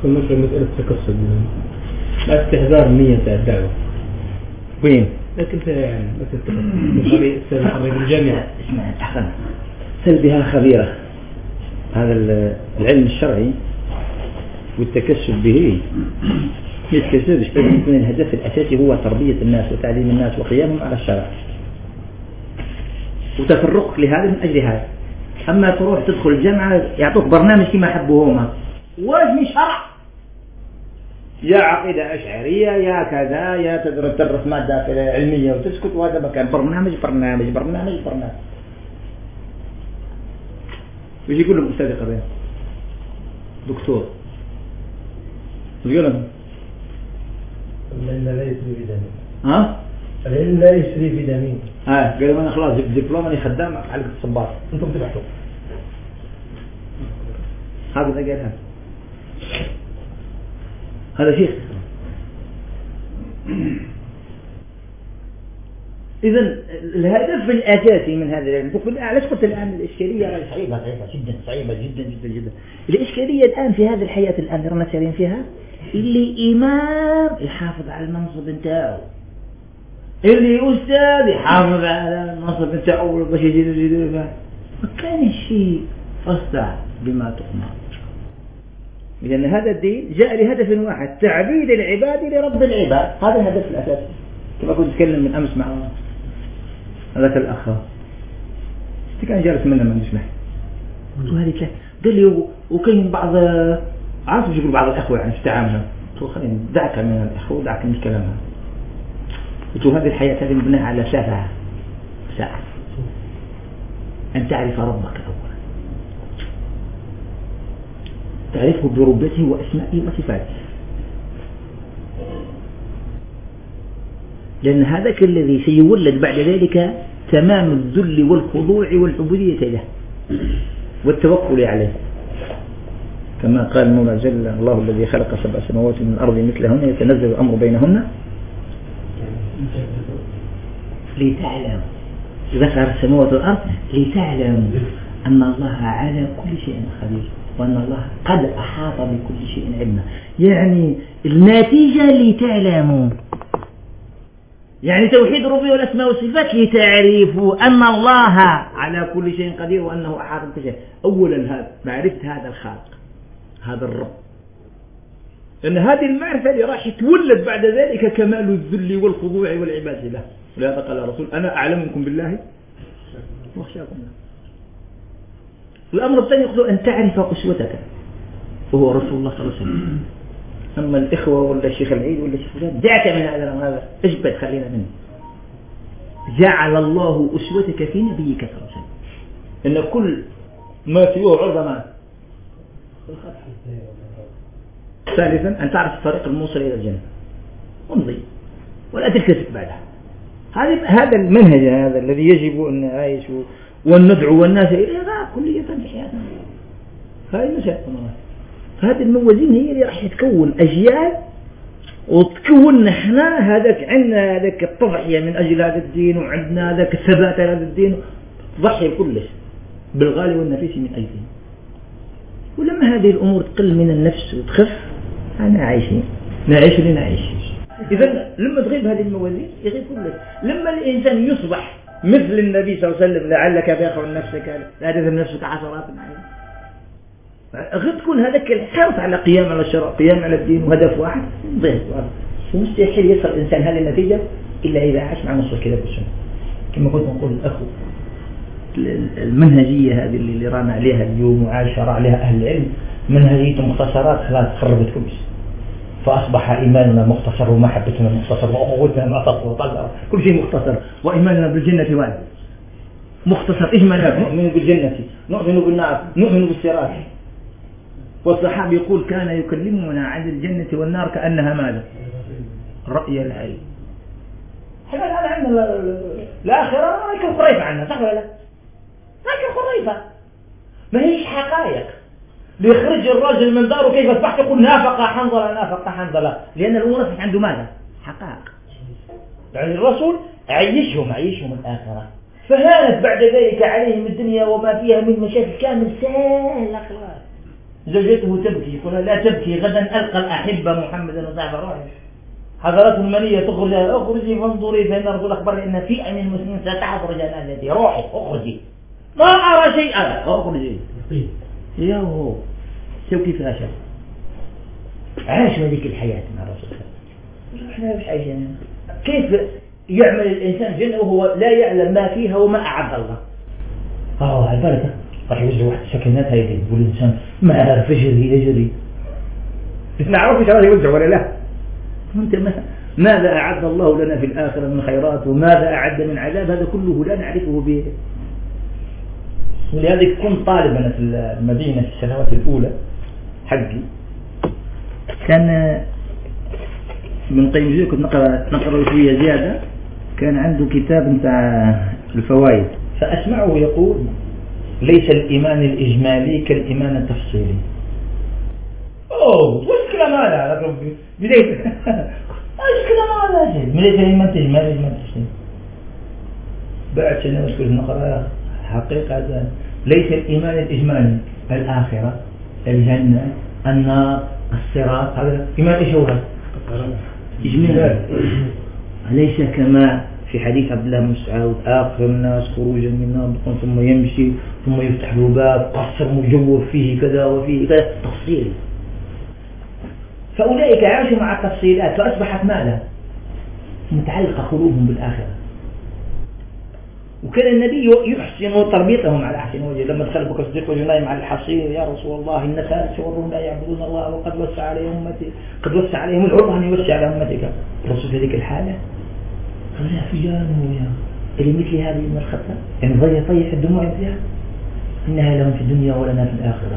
مثلا مسألة التكسب لا استحضار نية الدعوة وين؟ لكن يعني مثل التكسب الجامعة اسمع أحسن سل بها خبيرة. هذا العلم الشرعي والتكسب به يتكسبش، لازم يكون الهدف الأساسي هو تربية الناس وتعليم الناس وقيامهم على الشرع وتفرقك لهذا من أجل هذا. أما تروح تدخل الجامعة يعطوك برنامج كما حبوهما واش من شرع، يا عقيدة أشعرية يا كذا يا تدرس مادة علمية وتسكت، وهذا مكان برنامج برنامج برنامج برنامج. وش يقول لهم أستاذ قبيل دكتور يقول لهم العلم لا يسري في دمين. ها؟ العلم لا يسري في دمين. قالوا أنا خلاص جبت دبلوم أنا خدام على الصباط أنتم تبحثوا. هذا قال هذا شيخ. إذا الهدف الأساسي من هذا العلم علاش قلت الآن الإشكالية صعيبة جدا صعيبة جدا جدا جدا. الإشكالية الآن في هذه الحياة الآن رانا سارين فيها اللي إمام يحافظ على المنصب نتاعو، اللي أستاذ يحافظ على المنصب نتاعو باش يزيد ما كان شيء فاصدع بما تؤمر. لأن هذا الدين جاء لهدف واحد، تعبيد العباد لرب العباد. هذا الهدف الأساسي. كما كنت أتكلم من أمس مع هذاك الأخ كان جالس منا ما نسمح وهذه ثلاث قال لي وكاين بعض عارف يقول بعض الأخوة يعني في تعاملهم قلت له خلينا دعك من الأخوة ودعك من كلامها. قلت له هذه الحياة هذه مبنية على ساعة أن تعرف ربك أولا، تعرفه بربته وأسمائه وصفاته، لأن هذاك الذي سيولد بعد ذلك تمام الذل والخضوع والعبودية له والتوكل عليه. كما قال المولى جل الله الذي خلق 7 سماوات من الأرض مثلهن يتنزل الأمر بينهن لتعلم، ذكر السماوات والأرض لتعلم أن الله على كل شيء خبير وأن الله قد أحاط بكل شيء علما. يعني النتيجة لتعلموا، يعني توحيد الربوبية والأسماء والصفات لتعرفوا أن الله على كل شيء قدير وأنه أحاط بكل شيء. أولا هذا معرفة هذا الخالق هذا الرب، لأن هذه المعرفة اللي راح يتولد بعد ذلك كمال الذل والخضوع والعبادة له. ولهذا قال الرسول أنا أعلمكم بالله واخشاكم له. الأمر الثاني يقول أن تعرف أسوتك وهو رسول الله صلى الله عليه وسلم. أما الإخوة ولا الشيخ العيد ولا الشيخ فلان دعك من هذا اجبد خلينا منه. جعل الله أسوتك في نبيك صلى الله عليه وسلم، إن كل ما سواه عظمة. ثالثا أن تعرف الطريق الموصل إلى الجنة وامضي ولا تلتفت بعدها. هذا المنهج هذا الذي يجب أن نعيش وأن ندعو الناس إليه كلية حياتنا. هذه مسائل. فهذه الموازين هي اللي راح تكون أجيال وتكون نحنا هذاك عندنا هذاك التضحية من أجل هذا الدين وعندنا هذاك الثبات على هذا الدين، تضحي كلش بالغالي والنفيس من أجله. ولما هذه الأمور تقل من النفس وتخف أنا عايشين نعيش لنعيش. إذا لما تغيب هذه الموازين يغيب كلش. لما الإنسان يصبح مثل النبي صلى الله عليه وسلم لعلك باخع نفسك لا تذهب نفسك عشرات غير تكون هذاك الحرص على قيام على الشرع قيام على الدين وهدف واحد ضيق. ومستحيل يصل الإنسان هذه النتيجة إلا إذا عاش مع نص الكتاب والسنة. كما كنت نقول الأخوة المنهجية هذه اللي رانا عليها اليوم وعاشر عليها أهل العلم منهجية مختصرات خلاص خربت كلش. فأصبح إيماننا مختصر ومحبتنا مختصر وأخوتنا معتصر كل شيء مختصر. وإيماننا بالجنة واحد مختصر إجمالا نؤمن بالجنة نؤمن بالنار نؤمن بالصراط. والصحابي يقول كان يكلمنا عن الجنة والنار كأنها ماذا؟ رأي العين. احنا الآن عندنا الآخرة لكن خريفة عنا صح ولا لا؟ لكن خريفة ما هيش حقائق. ليخرج الرجل من داره كيف أصبحت يقول نافق حنظلة لأن الأمور عنده ماذا؟ حقائق. يعني الرسول عيشهم الآخرة فهانت بعد ذلك عليهم الدنيا وما فيها من مشاكل كامل سهل خلاص. زوجته تبكي، يقول لا تبكي غدا ألقى الأحبة محمدا وصحبه روحي. حضرته المنية تخرج، اخرجي فانظري فإن الرسول أخبرني أن في أمن المسلمين ستحضر جنازتي، روحي اخرجي ما أرى شيئا، اخرجي. يا هو شوف كيف عاش، عاشوا هذيك الحياة مع الرسول صلى الله عليه وسلم. احنا مش عايشين. كيف يعمل الإنسان جنة وهو لا يعلم ما فيها وما أعد الله؟ البركة راح يوزع واحد السكنات هيدي، يقول الإنسان ما عرف يجري بس نعرف ايش راح يوزع ولا لا. انت ماذا أعد الله لنا في الآخرة من خيرات وماذا أعد من عذاب، هذا كله لا نعرفه به. ولهذا كنت طالبا في المدينة في السنوات الأولى حقي، كان من قيم الجزء كنت نقرأ شوية زيادة، كان عنده كتاب نتاع الفوائد، فأسمعه يقول ليس الإيمان الإجمالي كالإيمان التفصيلي. وش كلام هذا يا ربي؟ بداية ايش كلام هذا؟ ليس الإيمان الإجمالي الإيمان التفصيلي. بعد سنة وشكل نقرأ حقيقة ليس الإيمان الإجمالي الآخرة، الجنة، النار، الصراط، هذا إيمان إيش هو؟ إجمالي. ليس كما في حديث عبد الله بن مسعود آخر الناس خروجا من النار ثم يمشي ثم يفتح له باب قصر مجوف فيه كذا وفيه كذا، تفصيل. فأولئك عاشوا مع التفصيلات فأصبحت ماذا؟ متعلقة قلوبهم بالآخرة. وكان النبي يحسن تربيتهم على أحسن وجه، لما دخل بكر الصديق وجنايم على الحصير يا رسول الله إن فارس والروم لا يعبدون الله وقد وسع عليهم أمتي، قد وسع عليهم العرض أن يوسع على أمتك. الرسول في ذيك الحالة قال يا فجان اللي مثل هذه من الخطأ يعني طيح الدموع فيها، إنها لهم في الدنيا ولنا في الآخرة.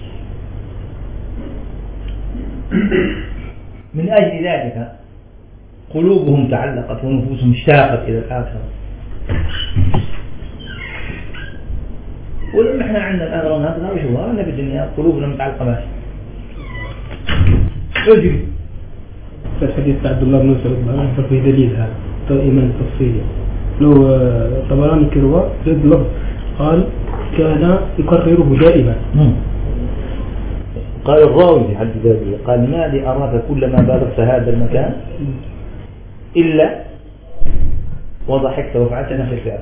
من أجل ذلك قلوبهم تعلقت ونفوسهم اشتاقت إلى الآخرة. ولما احنا عندنا الآخرة هذا وشو أنا بالدنيا قلوبنا متعلقة بها. أجري في الحديث عبد الله بن مسعود في دليل هذا إيمان تفصيلي. لو طبراني كروة زاد لفظ قال كان يكرره دائما. قال الراوي في حد ذاته قال ما لي أراك كلما بالغت هذا المكان إلا وضحكت وفعلت نفس الفعل.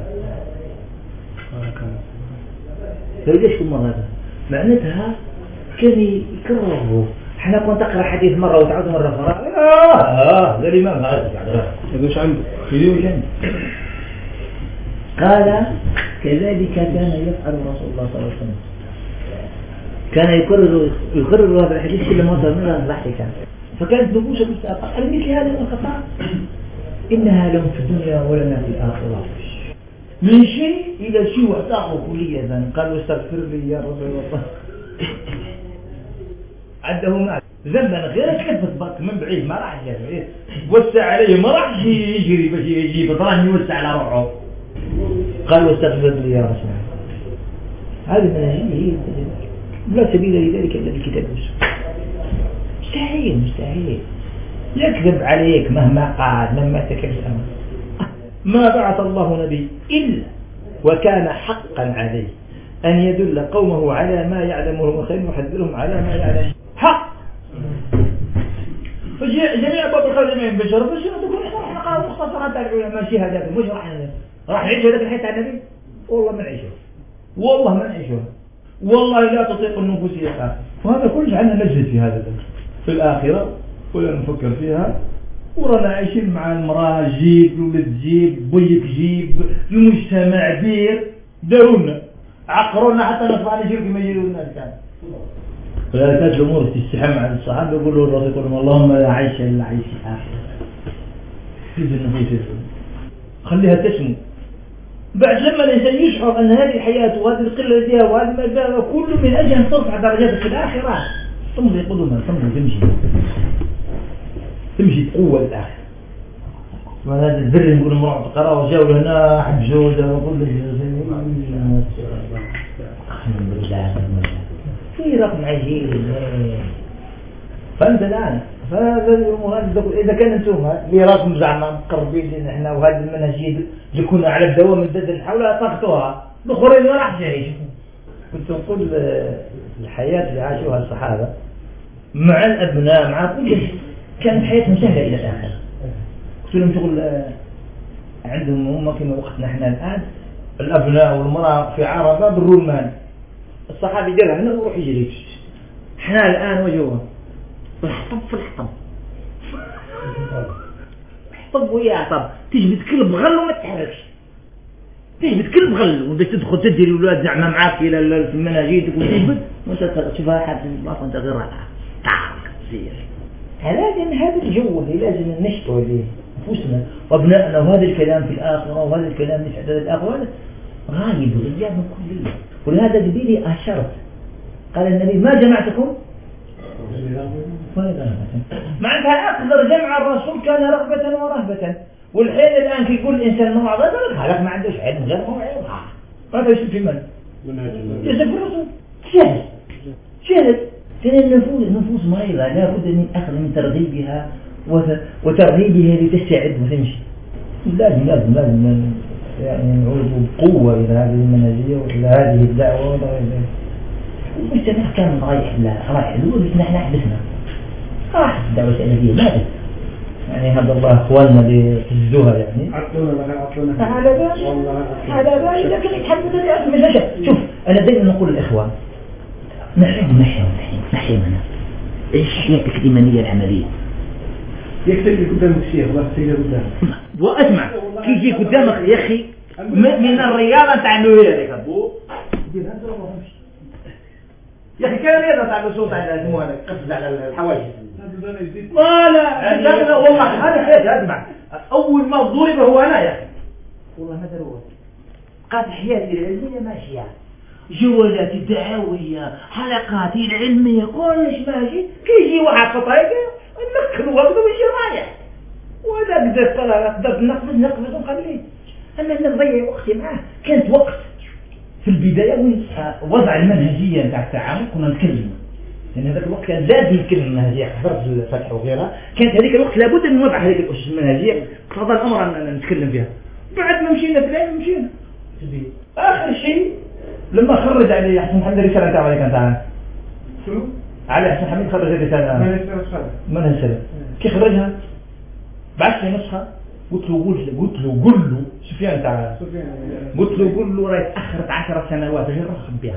لو ليش كل مرة هذا معناتها كان يكرره. احنا كنت تقرأ حديث مرة وتعود مرة أخرى ذا الإمام هذا ايش عنده قال كذلك كان يفعل رسول الله صلى الله عليه وسلم، كان يكرر هذا الحديث كل ما صار منها ضحكا. فكانت نفوسه قال مثل هذه الخطأ إنها لهم في الدنيا ولنا في الآخرة، من شيء إلى شيء واعتاقوا كلية. قالوا استغفر لي يا رسول الله عده معه ذنبا غير كلفة بك من بعيد ما راح يجري وسع عليه، ما راح يجري باش يجيب طرح يوسع على روحه. قال واستغفر لي يا رسول الله. هذه منهجية لا سبيل لذلك إلا الكتاب والسنة. مستحيل يكذب عليك مهما قعد مهما تكلم. ما بعث الله نبي إلا وكان حقا عليه أن يدل قومه على ما يعلمه وخير ويحذرهم على ما يعلمه حق. فجميع باب الخير جميع بشر بس تقول احنا قالوا مختصرات العلماء شهادات مش راح نعيش هذاك الحياة على النبي. والله ما نعيشها والله لا تطيق النفوس يقع. وهذا كله عندنا نجد في هذا في الآخرة ولا نفكر فيها، ورانا عايشين مع المرأة جيب الولد جيب بيك جيب المجتمع دير دارونا عقرونا حتى نطلع نجيب كما يجيبوا الناس. فلا كانت الأمور تستحم عن الصحابة يقولوا الرسول يقولون اللهم لا عيش إلا عيش الآخرة. في النفوس خليها تسمو. بعد لما الإنسان يشعر أن هذه الحياة وهذه القلة التي فيها وهذه المجال كله من أجل أن ترفع درجاتك في الآخرة تمضي قدما تمشي تقوى الآخر. وهذا البر نقول مرة تقرأ وجاوا هنا أحد جودة وقل في رقم عجيب. فأنت الآن فهذا الأمور إذا كان أنتم لرقم زعما مقربين لنا إحنا وهذه المنهجية اللي كنا على الدوام الدد حولها طاقتها الآخرين ما راح جاي. كنت نقول الحياة اللي عاشوها الصحابة مع الأبناء مع كل شيء كانت حياتهم سهلة إلى الآخر. قلت لهم شغل عندهم هم كما وقتنا احنا الآن الأبناء والمرأة في عربة بالرمان الصحابي يديرها هنا ويروح يجري. احنا الآن وجوه الحطب في الحطب حطب ويا طب تجبد كل بغل وما تتحركش تجبد كل بغل وبدك تدخل تدي الأولاد زعما معاك إلى المناجيد وتجبد وانت تشوفها حد في البلاصة انت غير سير. هذا الجو اللي لازم نشتغل به نفوسنا وابنائنا وهذا الكلام في الآخرة وهذا الكلام في حدث الآخرة غايب وغياب من كلية. ولهذا قبيلي أشرت قال النبي ما جمعتكم معناتها أقدر جمع الرسول كان رغبة ورهبة. والحين الآن كي يقول الإنسان موعظة هذاك ما عندوش علم غير موعظة هذا يسمى في من؟ يسمى في الرسول شهد كان النفوس مريضة لا بد من أخذ من ترغيبها وترهيبها لتستعد وتمشي. لازم يعني نعود بقوة إلى هذه المنهجية وإلى هذه الدعوة وغير ذلك. المجتمع كان رايح لدول نحن حبسنا راح الدعوة السلفية ماتت يعني هذا الله أخواننا اللي تجدوها يعني عطلونا على بالي لكن يتحدث لي شوف أنا دائما نقول الإخوان نحيمنا إيش حياتك الإيمانية العملية يكتب لي قدامك الشيخ الله يسير قدامك واسمع كي يجي قدامك يا أخي من الرياضة تعلوها لك أبو يا أخي كان رياضة تعلو صوت على اسمه هذا قصد على الحواجز لا والله هذا حياتي أسمع أول ما ضرب هو أنا يا أخي والله ما دروه قاد حياتي العلمية ماشية جولاتي الدعوية حلقاتي العلمية كلش ماشي كي يجي واحد في طريقه نكل وقته ويجي رايح وهذا قدرت نقفز ونخليه. أما أنا نضيع وقتي معاه كانت وقت في البداية وضع المنهجية نتاع التعامل كنا نتكلم لأن هذاك الوقت كان لازم نتكلم المنهجية حضرت الفتح وغيرها كانت هذيك الوقت لابد أن نوضع هذيك الأسس المنهجية قضى الأمر أن نتكلم فيها. بعد ما مشينا في العلم مشينا آخر شيء لما خرج علي حسن محمد رسالة تاعه عليك أنت شو؟ علي حسن حميد خرج رسالة من السلام كي خرجها بعث لي نسخة قلت له قل له سفيان تعالى قلت له قل له راهي تأخرت 10 سنوات غير رخب بها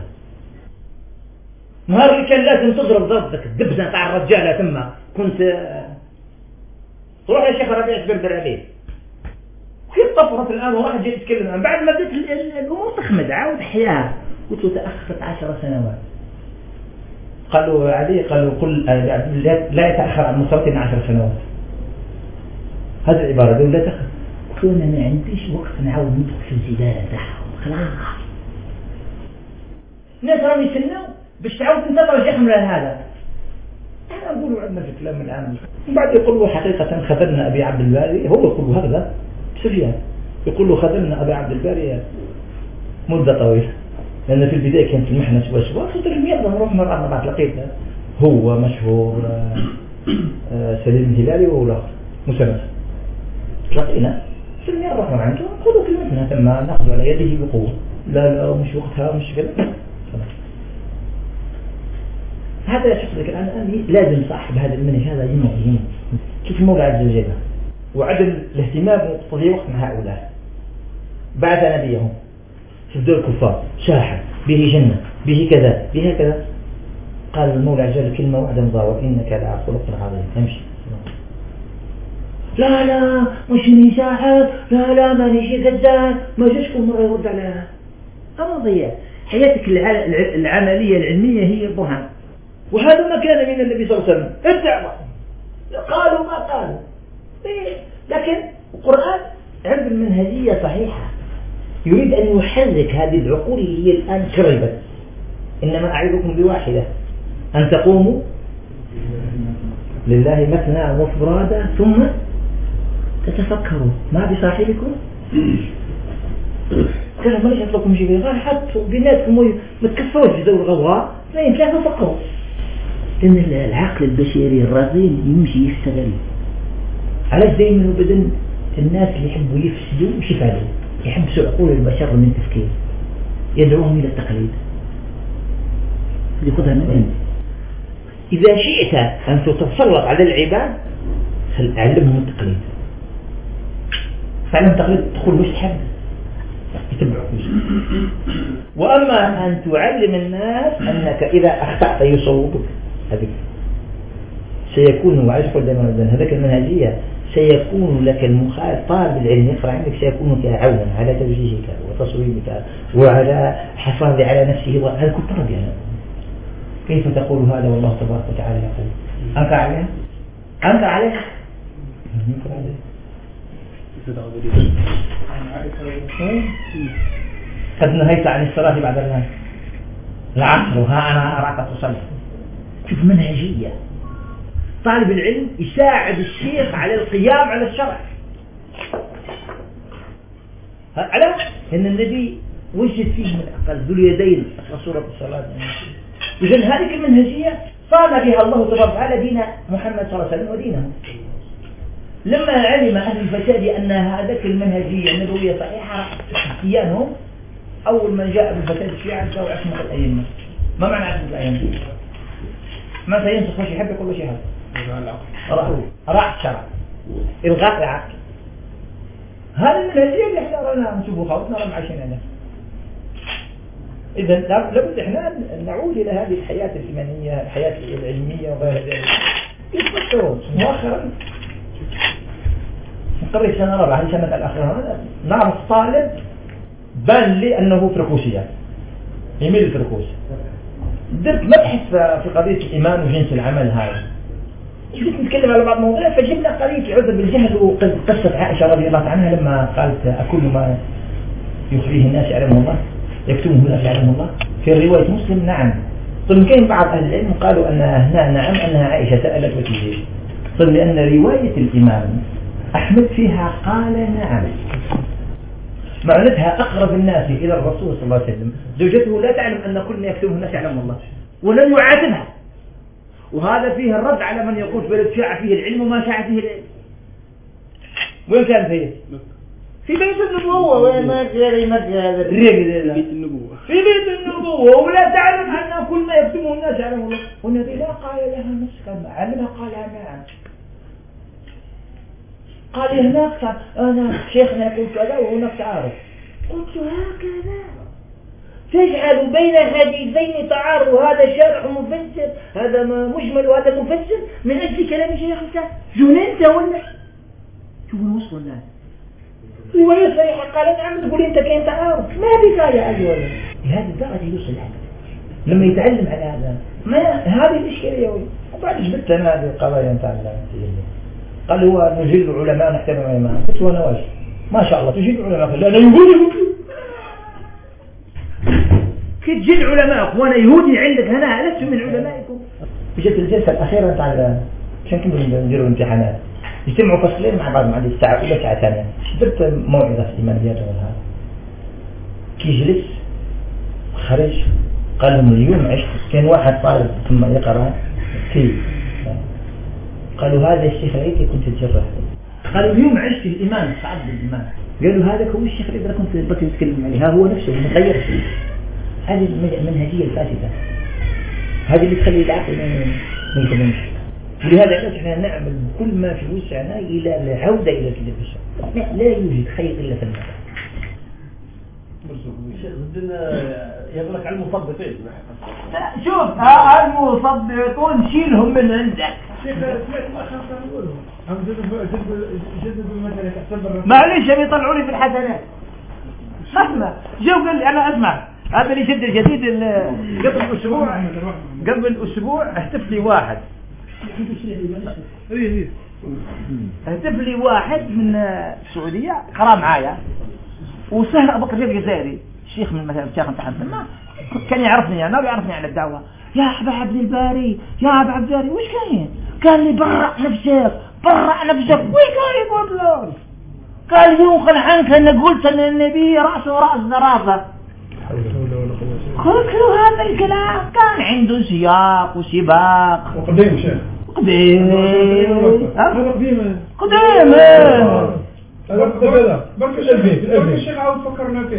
نهار اللي كان لازم تضرب ضربتك الدبزة تاع الرجالة ثم كنت روح يا شيخ ربيع تبردر عليه كيف طفرت الآن وواحد جاي يتكلم عن بعد ما بدأت الأمور تخمد عاود حياة قلت له تأخرت 10 سنوات قالوا علي قالوا قل لا يتأخر عن مستوى 10 سنوات هذه العبارة دول لا تأخر قلت له أنا ما عنديش وقت نعاود ندخل في الزبالة تاعهم خلاص الناس راهم يستناو باش تعاود تنتظر شيخ من هذا احنا نقولوا عندنا في كلام الآن من بعد يقولوا حقيقة خذلنا أبي عبد الباري هو يقول هذا سفيان يقول له خذلنا أبي عبد الباري مدة طويلة لأن في البداية كانت المحنة شوي خطر الميضة نروح مرة بعد لقيتنا هو مشهور سليم الهلالي والآخر مسلم لقينا في الميضة رحنا عنده نقولوا كلمتنا ثم نأخذ على يده بقوة لا مش وقتها مش كذا هذا شخص لك الآن لازم صاحب هذا المنهج هذا يهمه كيف المولى عز وجل وعدم الاهتمام وقضية وقت مع هؤلاء بعث نبيهم في الدول الكفار شاحا به جنة به كذا به كذا قال المولى عز وجل كلمة واحدة مضاوة إنك لعلى خلق عظيم امشي لا مش مساحة لا مانيش كذاب ما جاشكم مرة يرد عليها أما ضيع حياتك العملية العلمية هي البرهان وهذا ما كان من النبي صلى الله عليه وسلم الدعوة قالوا ما قالوا لكن القرآن عنده المنهجية صحيحة يريد أن يحرك هذه العقول اللي هي الآن شربت إنما أعيدكم بواحدة أن تقوموا لله مثنى وفرادى ثم تتفكروا ما بصاحبكم كذا ما ليش أطلقكم شيء غير حطوا بيناتكم ما تكفروش في ذو الغواء لا تفكروا لأن العقل البشري الرزين يمشي يشتغل علاش دائما وبدن الناس اللي يحبوا يفسدوا وش يفعلوا يحبسوا عقول البشر من التفكير يدعوهم إلى التقليد يأخذها منين؟ إذا شئت أن تتسلط على العباد علمهم التقليد، فعلم التقليد تقول مش تحب يتبعك. وأما أن تعلم الناس أنك إذا أخطأت يصوبك، هذه سيكون، وعايز أقول دائما هذاك المنهجية، سيكون لك المخالف طالب العلم يقرأ عندك سيكون عونا على توجيهك وتصويبك وعلى حفاظ على نفسه. وهذا كل طلب يعني. كيف تقول هذا والله تبارك وتعالى يقول؟ أنكر عليها؟ أنكر عليها؟ أنكر عليها. قد نهيت عن الصلاة بعد العصر وها أنا أراك تصلي. شوف منهجية. طالب العلم يساعد الشيخ على القيام على الشرع. على أن النبي وجد فيه من أقل ذو اليدين صورة الصلاة. إذن هذه المنهجية صان بها الله تبارك وتعالى دين محمد صلى الله عليه وسلم ودينه. لما علم أهل الفساد أن هذه المنهجية النبوية صحيحة اختيانهم، أول من جاء بالفساد الشيعة سوى عصمة الأئمة. ما معنى عصمة الأئمة؟ ما سينسخ وش يحب يقول وش يحب؟ راح الشرع، إلغاء العقل. هذه المنهجية اللي احنا رانا نشوفها خوتنا رانا عايشين عليها. إذا لابد احنا نعود إلى هذه الحياة الإيمانية، الحياة العلمية وغير ذلك. يتفكرون مؤخرا قبل السنة الرابعة هذه سنة الأخيرة نعرف طالب بان لي أنه فرقوسي، يميل الفرقوس. درت مبحث في قضية الإيمان وجنس العمل هذا، جيت نتكلم على بعض المواضيع فجبنا قضية العذر بالجهل وقصة عائشة رضي الله عنها لما قالت أكل ما يخفيه الناس يعلمه الله يكتمه الناس يعلمه الله. في رواية مسلم نعم. طيب كاين بعض أهل العلم قالوا أنها هنا نعم أنها عائشة سألت وتجيب. طيب لأن رواية الإمام أحمد فيها قال نعم، معناتها أقرب الناس إلى الرسول صلى الله عليه وسلم زوجته لا تعلم أن كل ما يكتمه الناس يعلم الله ولن يعاتبها. وهذا فيه الرد على من يقول بلد شاع فيه العلم وما شاع فيه العلم. وين كان فيه؟ في بيت النبوة. وين ما جري ما هذا الرجل بيت النبوة، في بيت النبوة ولا تعلم أن كل ما يكتمه الناس يعلم الله. والنبي لا قال لها نفسك علمها قال نعم. قال هناك أنا شيخنا يقول كذا وهناك تعارض. قلت هكذا تجعل بين هذين تعارض، هذا شرع مفسر هذا مجمل وهذا مفسر من أجل كلام شيخك؟ جننت ولا؟ شوف الوصف الناس رواية صحيحة قالت نعم تقول أنت كاين تعارض ما بك يا أيها ولد. لهذه الدرجة يوصل لما يتعلم على هذا ما هذه الإشكالية. وبعد جبت أنا هذه القضايا نتاع قال هو نجيل العلماء نحترم العلماء. قلت وانا واش ما شاء الله تجيل العلماء؟ قال لا انا يهودي. كي تجيل العلماء وانا يهودي عندك هنا لست من علمائكم. جت الجلسه الاخيره نتاع عشان كنا نديروا امتحانات يجتمعوا فصلين مع بعض مع الساعه اولى ساعه ثانيه. درت موعظه في ايمانيات ولا كي جلس خرج قال لهم اليوم عشت كان واحد طالب ثم يقرا كي قالوا هذا الشيخ العيدي كنت تجرح. قالوا اليوم عشت الإيمان صعب الإيمان. قالوا هذا هو الشيخ العيدي كنت بطل نتكلم عليه. ها هو نفسه مغير فيه. هذه المنهجية الفاسدة هذه اللي تخلي العقل ما يخدمش. ولهذا علاش احنا نعمل كل ما في وسعنا إلى العودة إلى كتاب الشرع. لا يوجد خير إلا في المال. بدنا يدرك على المصدقين. شوف المصدقون شيلهم من عندك. معليش بيطلعوا لي في الحسنات. اسمع جو قال لي انا اسمع هذا اللي جد الجديد قبل اسبوع اهتف لي واحد من السعوديه قرا معايا وسهل ابو بكر الجزائري شيخ من مثلا الشيخ نتاع كان يعرفني انا ويعرفني على الدعوه. يا حبا عبد الباري يا ابو عبد الباري وش كاين؟ قال لي برع نفسك وش كاين يقول له؟ قال يوخن عنك انا قلت ان النبي راسه راس زرافه. قلت له هذا الكلام كان عنده سياق وسباق وقديم شيخ قديم برك الشيخ عاود فكرنا فيها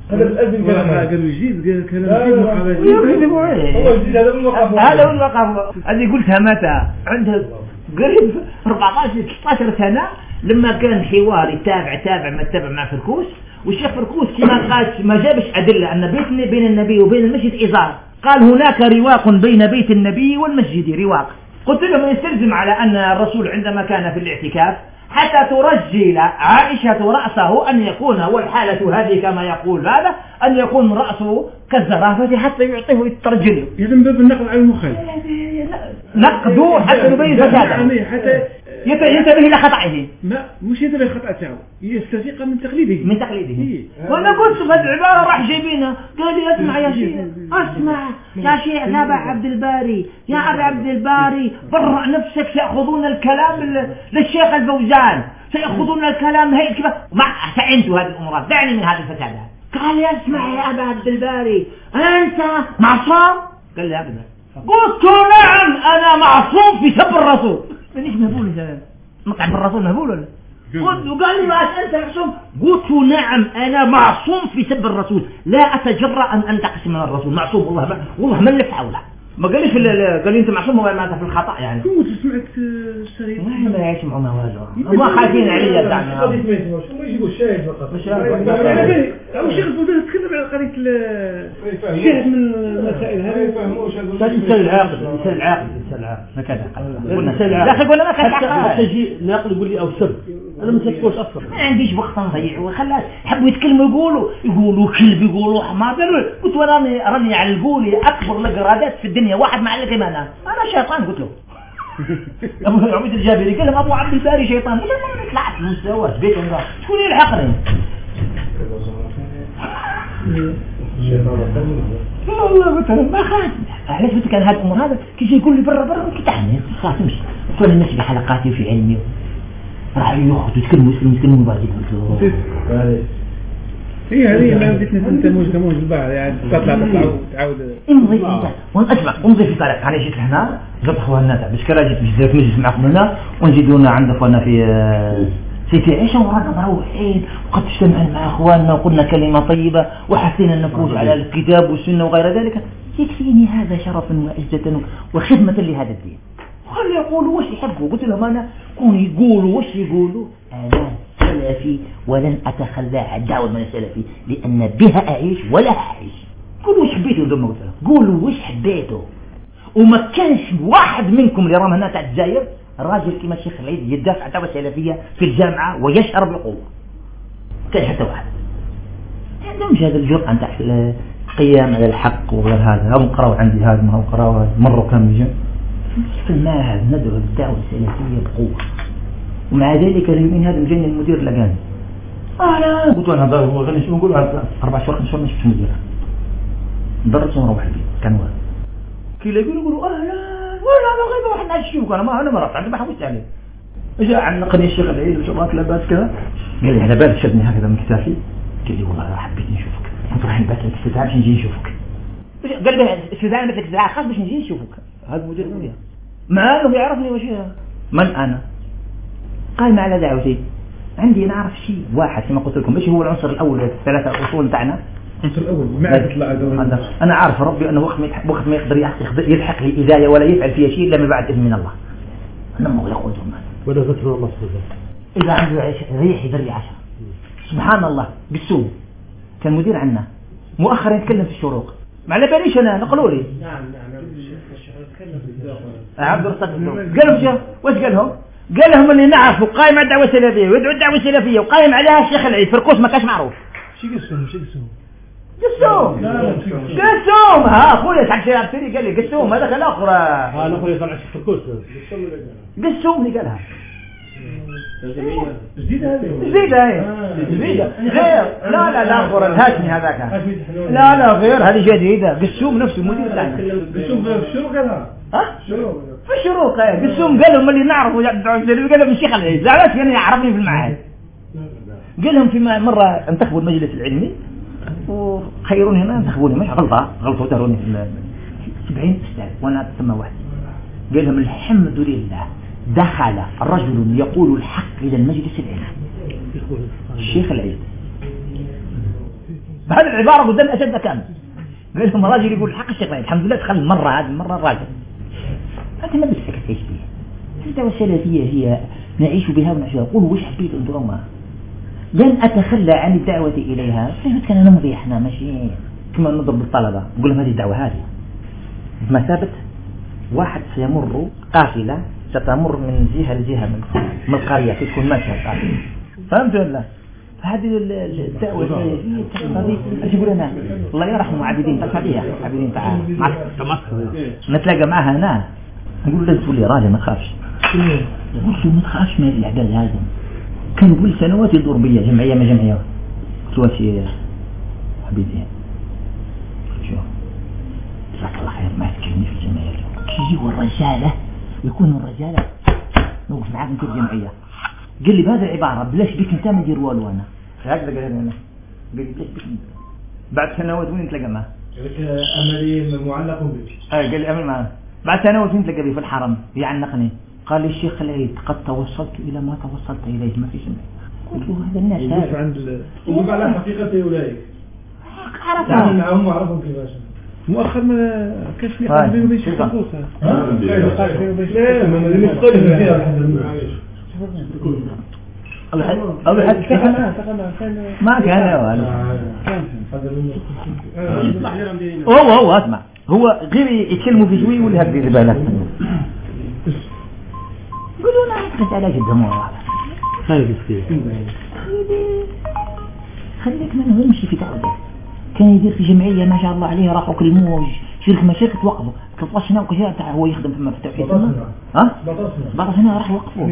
هذا الأذن قالوا جديد كلام جديد هو جديد هذا من وقف هذا من وقف. هذه قلتها متى عنده قريب 14-16 سنة لما كان حوار تابع مع فركوس، والشيخ فركوس كما قال ما جابش أدلة أن بين النبي وبين المسجد إزار، قال هناك رواق بين بيت النبي والمسجد رواق. قلت له يستلزم على أن الرسول عندما كان في الاعتكاف حتى ترجل عائشة رأسه أن يكون هو الحالة هذه كما يقول هذا، أن يكون رأسه كالزرافة حتى يعطيه الترجل. إذن باب النقد على المخالف نقدوا حتى نبين فساده حتى ينتبه إلى خطأه. ما مش ينتبه إلى خطأه، يستفيق من تقليده. وأنا قلت في العبارة راح جايبينها، قال لي اسمع يا شيخ، اسمع يا شيخ يا أبا عبد الباري، يا أبا عبد الباري برع نفسك، سيأخذون الكلام للشيخ الفوزان، سيأخذون الكلام هيك ما فعنت هذه الأمور، دعني من هذه الفسادات. قال لي اسمع يا أبا عبد الباري أنت معصوم؟ قال لي أبدا. قلت نعم أنا معصوم في سب الرسول. ليش مهبول هذا؟ مقعد بالرسول مهبول ولا؟ قال لي ما أنت معصوم؟ قلت نعم أنا معصوم في سب الرسول، لا أتجرأ أن أنتقص من الرسول، معصوم والله ما نفع ولا ما قال لي قال لي أنت معصوم هو ما في الخطأ يعني. كنت سمعت الشريط ما يسمعوا ما واجه ما خايفين علي دعني شو يجيبوا الشاهد فقط مش أو شيخ الفوزان تكلم على قضية الشاهد من المسائل هذه إنسان العاقل هكذا قلنا يا أخي قلنا ما كان حتى يجي ناقل يقول لي أو سب أنا ما سبتوش أصلا، ما عنديش وقت نضيع وخلاص. حبوا يتكلموا يقولوا كلب يقولوا حمار، قلت راني على القولي أكبر لقرادات في الدنيا، واحد معلقي أنا شيطان. قلت له أبو عبيد الجابري قال لهم أبو عبد الباري شيطان، قلت له ما طلعت المستوى بيت الله شكون يلحقني والله. قلت له ما خاف علاش قلت كان هذا الأمر هذا كي يقول لي برا كتعني خاف مش كل الناس بحلقاتي وفي علمي راح ياخذوا يتكلموا بعد يقولوا هذه ما بديت نتموج البعض يعني تطلع تعاود امضي امضي في طريق. انا جيت هنا جبت اخواننا تاع باش كرا جيت باش نجلس معكم هنا ونزيدونا عند اخواننا في سيتي عيشه ورانا مروحين وقد اجتمعنا مع اخواننا وقلنا كلمه طيبه وحسينا النفوس على الكتاب والسنه وغير ذلك. يكفيني هذا شرفا وعزه وخدمه لهذا الدين. خلي يقولوا واش يحبوا. قلت لهم انا كون يقولوا واش يقولوا انا سلفي ولن اتخلى عن الدعوه من السلفي لان بها اعيش ولا اعيش. قولوا واش حبيتوا ثم قلت لهم قولوا واش حبيتوا. وما كانش واحد منكم اللي راهم هنا تاع الجزائر راجل كما الشيخ العيد يدافع عن الدعوه السلفيه في الجامعه ويشعر بالقوه. كان حتى واحد عندهمش هذا الجرأة نتاع القيام على الحق وغير هذا. هم قراوا عندي هذا ما هو قراوا مروا كم يجي في المعهد ندعو الدعوة السلفية بقوة. ومع ذلك اليومين هذا مجاني المدير لقاني أهلا قلت له أنا هو غني شو نقول 4 شهور 5 شهور ما شفتش مدير درس ونروح البيت كان واحد كي يقولوا أهلا ولا أنا غير واحد نشوفك أنا ما رحت عندي ما حوست عليه. جاء عنقني الشيخ العيد وش الله لاباس كذا قال لي على بالك شدني هكذا من كتافي قال لي والله حبيت نشوفك كنت رايح البيت الاستدعاء باش نجي نشوفك. قال لي الاستدعاء مثل الاستدعاء خاص باش نجي نشوفك. هذا مدير مني ما له يعرفني وش من أنا قائم على دعوتي. عندي نعرف شيء واحد كما قلت لكم ايش هو العنصر الأول في الثلاثة أصول تاعنا. العنصر الأول معرفة أنا عارف ربي أنه وقت ما يقدر يلحق لي إيذايا ولا يفعل فيها شيء إلا من بعد إذن من الله. أنا ما يقول لهم ولا ذكر الله إذا عنده ريح يدري 10 سبحان الله. بالسوم كان مدير عنا مؤخرا يتكلم في الشروق ما على باليش أنا نقولوا لي نعم عبد الرزاق قالوا واش قال لهم اللي نعرفوا قائم على الدعوة السلفية ويدعو الدعوة السلفية وقائم عليها الشيخ العيد فركوس ما كاش معروف. شو قسم ها خويا تاع الشيخ عبتري قال لي قسوم هذاك الآخر الآخر يطلع الشيخ فركوس قسوم اللي قالها جديدة غير لا غير الهاشمي هذاك لا غير هذه جديدة. قسوم نفسه المدير تاعنا قسوم في الشروق قالها في الشروق قسوم قال لهم اللي نعرفوا قال لهم الشيخ العيد علاش كان يعرفني في المعهد. قال لهم في مرة انتخبوا المجلس العلمي وخيروني هنا انتخبوني مش غلطوا تروني في 70 استاذ وانا ثم واحد. قال لهم الحمد لله دخل رجل يقول الحق إلى المجلس العلمي الشيخ العيد بهذه العبارة قدام أشد كان قال لهم راجل يقول الحق الشيخ الحمد لله دخل مرة هذه المرة الراجل أنت ما بدك تعيش بها الدعوة السلفية هي نعيش بها ونعيشها قولوا وش حبيت أنتم لن أتخلى عن الدعوة إليها كان نمضي إحنا ماشيين كما نضرب الطلبة نقول لهم هذه الدعوة هذه بمثابة واحد سيمر قافلة ستمر من جهة لجهة من القرية تكون ماشية قافلة فهمت ولا هذه الدعوة السلفية يقول لنا الله يرحم عابدين عابدين تعال نتلاقى معها هنا نقول له تقول لي راجل ما تخافش ما تخافش من الإعداد هذا كان يقول سنوات يدور بيا جمعية ما جمعية قلت له شي حبيبي شو جزاك الله خير ما تكلمني في الجمعية كي يجيو الرجالة يكونوا الرجالة نوقف معاكم في الجمعية قال لي بهذه العبارة بلاش بك انت ما ندير والو انا هكذا قال لي انا قال لي بلاش بك بعد سنوات وين نتلاقى معه قال لك املي معلق بك قال لي امل معه بعد سنوات وين نتلاقى به في الحرم يعنقني قال لي الشيخ العيد قد توصلت الى ما توصلت اليه ما في شيء قلت له هذا الناس هذا عند وقف على حقيقة اولئك عرفها معهم وعرفهم كيفاش مؤخر ما كانش في حد بينه وبين الشيخ طنطوس لا ما اللي مختلف فيها الحمد لله أو حد ما كان هو اسمع هو غير يتكلموا في شوي ولا هكذا بالك يقولوا أنا قلت على جدهم خليك منه يمشي في دعوته كان يدير في جمعية ما شاء الله عليه راحوا كلموه شركة مشاكل توقفوا 13 سنة وكذا تاع هو يخدم في التوحيد بطاطس هنا راح يوقفوه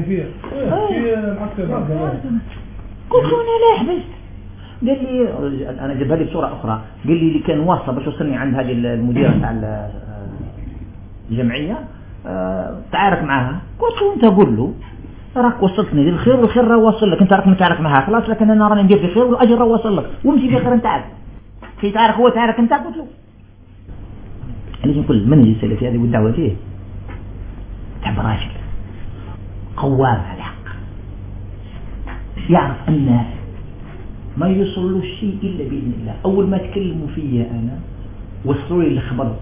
قلت له أنا لا حبست قال لي أنا جبها لي بصورة أخرى قال لي اللي كان واصل باش وصلني عند هذه المديرة تاع الجمعية تعارك معها قلت له أنت قول له راك وصلتني للخير والخير راه واصل لك انت راك متعارك معها خلاص لكن انا راني ندير في خير والاجر راه واصل لك وامشي في خير نتاعك كي تعارك هو تعارك انت قلت له لازم نقول المنهج السلفي هذه والدعوه فيه تاع راجل قوام على الحق يعرف ان ما يوصل له الشيء الا باذن الله اول ما تكلموا فيا انا وصلوا لي الخبر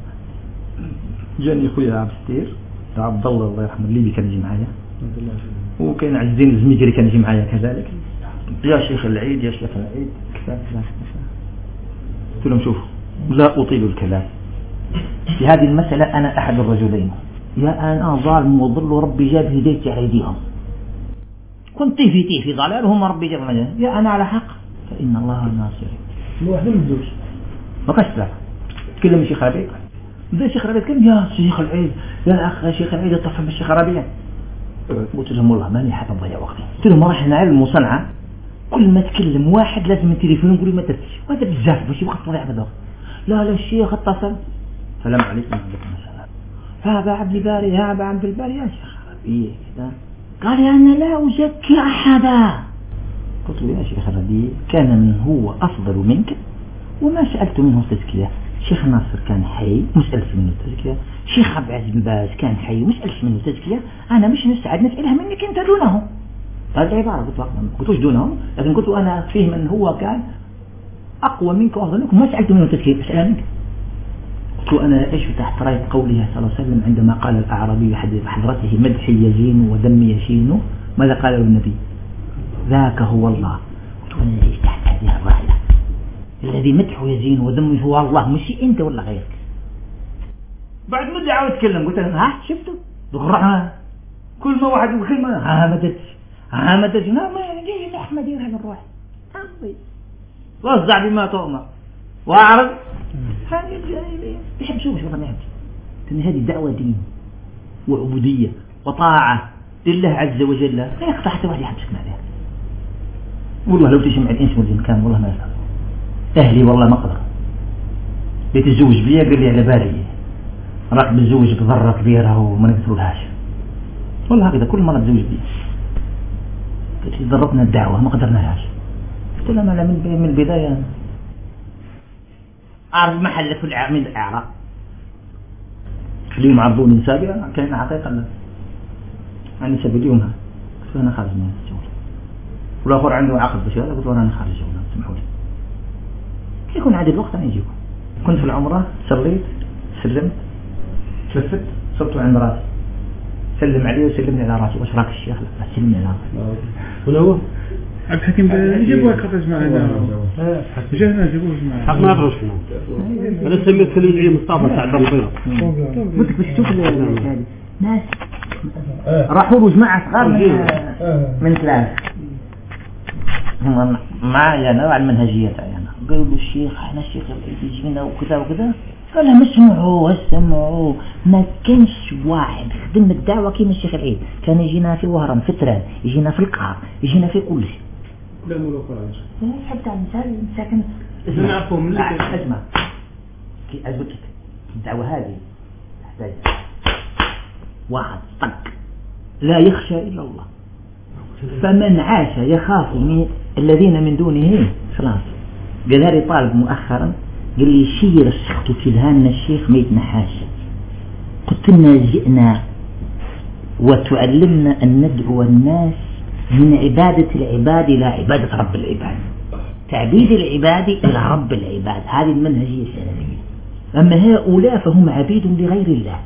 جاني خويا عبد الستير تاع عبد الله يرحمه الليبي كان يجي معايا وكان عزين الزميكري كان يجي معايا كذلك يا شيخ العيد يا شيخ العيد كذا قلت لهم شوفوا لا أطيل الكلام في هذه المسألة أنا أحد الرجلين يا أنا ظالم وضل ربي جاب هدايتي على أيديهم كنت في ضلالهم ربي جاب مجال يا أنا على حق فإن الله ناصري واحد من الزوج ما كاش لا تكلم الشيخ ربيع بدأ الشيخ ربيع يتكلم يا شيخ العيد يا أخ شيخ العيد اطفى بالشيخ ربيع قلت لهم والله ماني حاب نضيع وقتي قلت لهم راح نعلم صنعة كل ما تكلم واحد لازم التليفون يقول ما درتش وهذا بزاف باش وقت تضيع بهذا لا الشيخ اتصل السلام عليكم وعليكم السلام هذا عبد الباري هذا عبد الباري يا شيخ ربيع كذا قال أنا لا أزكي أحدا قلت له يا شيخ ربيع كان من هو أفضل منك وما سألت منه تزكية شيخ ناصر كان حي مش ألف منه تزكية شيخ عبد العزيز بن باز كان حي مش ألف منه تزكية أنا مش نسعد نسألها منك أنت دونهم هذه عبارة قلت وش دونهم لكن قلت أنا فيه من هو كان أقوى منك وأفضل منك وما سألت منه تزكية أسألها منك قلت أنا إيش تحت راية قوله صلى الله عليه وسلم عندما قال الأعرابي حضرته مدحي يزين ودمي يشين ماذا قال النبي ذاك هو الله قلت أنا إيش تحت هذه الراية الذي مدحه يزين ودمه هو الله مش أنت ولا غيرك بعد مدة عاود أتكلم قلت لهم ها شفتوا ضرعنا كل ما واحد يقول كلمة ما يجي أحمد يرهب الروح وزع بما تؤمر وأعرض هذه الجاهلية يحبسوه شو ما يحبس لأن هذه دعوة دين وعبودية وطاعة لله عز وجل لا يقطع حتى واحد يحبسك عليها والله لو تجمع الإنس والجن كان والله ما يفعل أهلي والله ما قدر يتزوج بيا قال لي على بالي راك بتزوج بضرة كبيرة وما نقدرولهاش والله هكذا كل مرة تزوج بيا قلت ضربنا الدعوة ما قدرناهاش قلت لهم أنا من البداية أعرف محل كل من الأعراء اليوم عرضوني سابقا كان حقيقة أنا سابق اليوم قلت أنا خارج من الشغل والآخر عنده عقد بشهادة قلت له أنا خارج الشغل سمحوا لي يكون عادي الوقت أنا يجيكم. كنت في العمرة صليت سلمت تلفت صرت عند راسي سلم عليه وسلمني على راسي. واش راك الشيخ؟ لا سلمني على راسي. ولا هو عبد الحكيم جيبوه خاطر معنا جانا جيبوه معنا حق ما نعرفش انا سميت العلم مصطفى تاع البيضاء. قلت باش تشوف ناس راحوا له جماعة صغار من ثلاثة هم معايا أنا وعلى المنهجية تاعي أنا. قالوا له الشيخ احنا الشيخ يجينا وكذا وكذا. قال لهم اسمعوا ما كانش واحد خدم الدعوة كيما الشيخ العيد. كان يجينا في وهران في تران يجينا في القار يجينا في كل شيء. لا مولو فرنسا حتى مساكن نعرفهم اسمع كي أجبتك الدعوة هذه تحتاج واحد طق لا يخشى إلا الله. فمن عاش يخاف من الذين من دونه خلاص. قال لي طالب مؤخرا قال لي شير السخط في ذهان الشيخ ما يتنحاش. قلت لنا جئنا وتعلمنا أن ندعو الناس من عبادة العباد إلى عبادة رب العباد. تعبيد العباد إلى رب العباد هذه المنهجية السلفية. أما هؤلاء فهم عبيد لغير الله.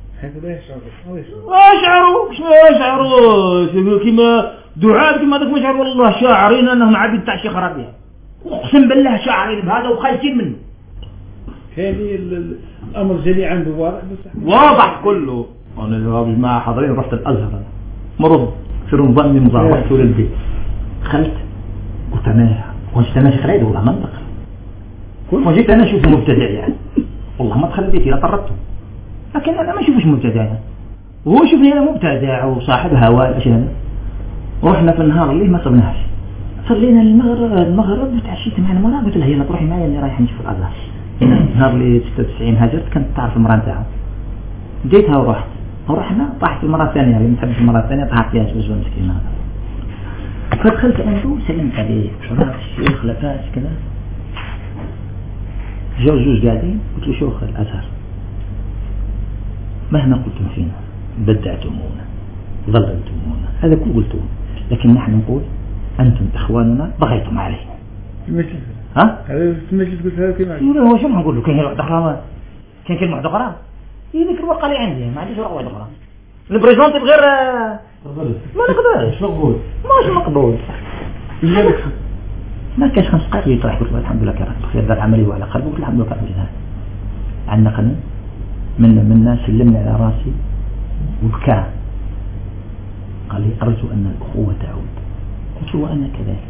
يشعروا كما دعاء كما ذاك مشعر والله شاعرين أنهم عبيد تاع الشيخ ربيع. أقسم بالله شاعرين بهذا وخايفين منه. هذه الأمر جلي عنده واضح كله. أنا مع حاضرين رحت الأزهر مرض في رمضان مضاعفة للبيت دخلت قلت أنا وجدت أنا شيخ العيد والله منطق وجدت أنا أشوف مبتدع يعني والله ما دخل بيتي لا طردته لكن أنا ما أشوفش مبتدع يعني. وهو شوفني أنا مبتدع وصاحب هواء أشياء. ورحنا في النهار اللي ما صبناش صلينا المغرب وتعشيت معنا مرة قلت لها يلا تروحي معايا اللي رايح نشوف الأزهر. النهار اللي 96 هاجرت كانت تعرف المرأة نتاعها جيتها ورحنا طاحت المرة الثانية اللي نحب المرة الثانية طاحت فيها شوية مسكين هذا. فدخلت عنده سلمت عليه شراك الشيخ لاباس كذا. جوز قاعدين قلت له شيخ الأزهر مهما قلتم فينا بدعتمونا ضللتمونا هذا كل قلتوه لكن نحن نقول أنتم إخواننا بغيتم علينا. ها؟ هذا في المجلس قلت هذا كيما هو شو نقول له كاين واحد أخرى كاين كلمة واحدة أخرى يذكر الورقة اللي عندي ما عنديش ورقة واحدة أخرى البريزونتي بغير ما نقدرش مش مقبول ما كاش 5 دقائق يطرح قلت الحمد لله كرهت بخير دار عملي وعلى قلبه قلت الحمد لله كرهت عندنا قنن من الناس سلمنا على راسي وبكى قال لي أرجو أن الأخوة تعود. قلت له وأنا كذلك.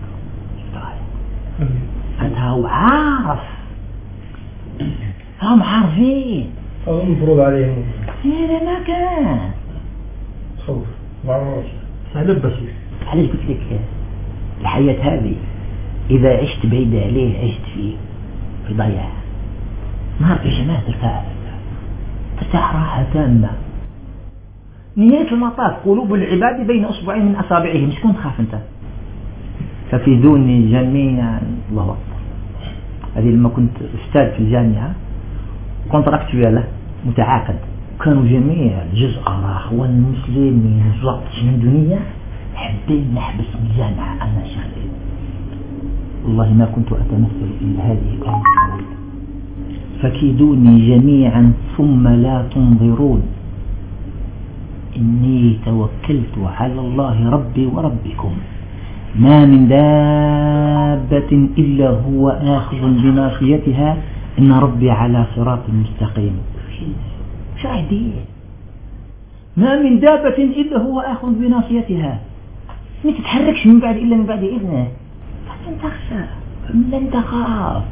أنت هو عارف هم عارفين المفروض عليهم هذا ما كان خوف معروف سهل بسيط. علاش قلت لك الحياة هذه إذا عشت بعيد عليه عشت في ضياع. ما في جماعة ترتاح راحة تامة. نهاية المطاف قلوب العباد بين أصبعين من أصابعهم. شكون تخاف أنت؟ ففيدوني جميعا الله أكبر. هذه لما كنت أستاذ في الجامعة كونتراكتوال متعاقد كانوا جميع الجزء الآخر والمسلمين وزارة الدنيا حبين نحبس من الجامعة. أنا شيخ العيد والله ما كنت أتمثل إلا هذه الكلمة فكيدوني جميعا ثم لا تنظرون إني توكلت على الله ربي وربكم ما من دابة إلا هو آخذ بناصيتها إن ربي على صراط مستقيم. شاهدين ما من دابة إلا هو آخذ بناصيتها ما تتحركش من بعد إلا من بعد إذنه. فلن تخشى لن تخاف.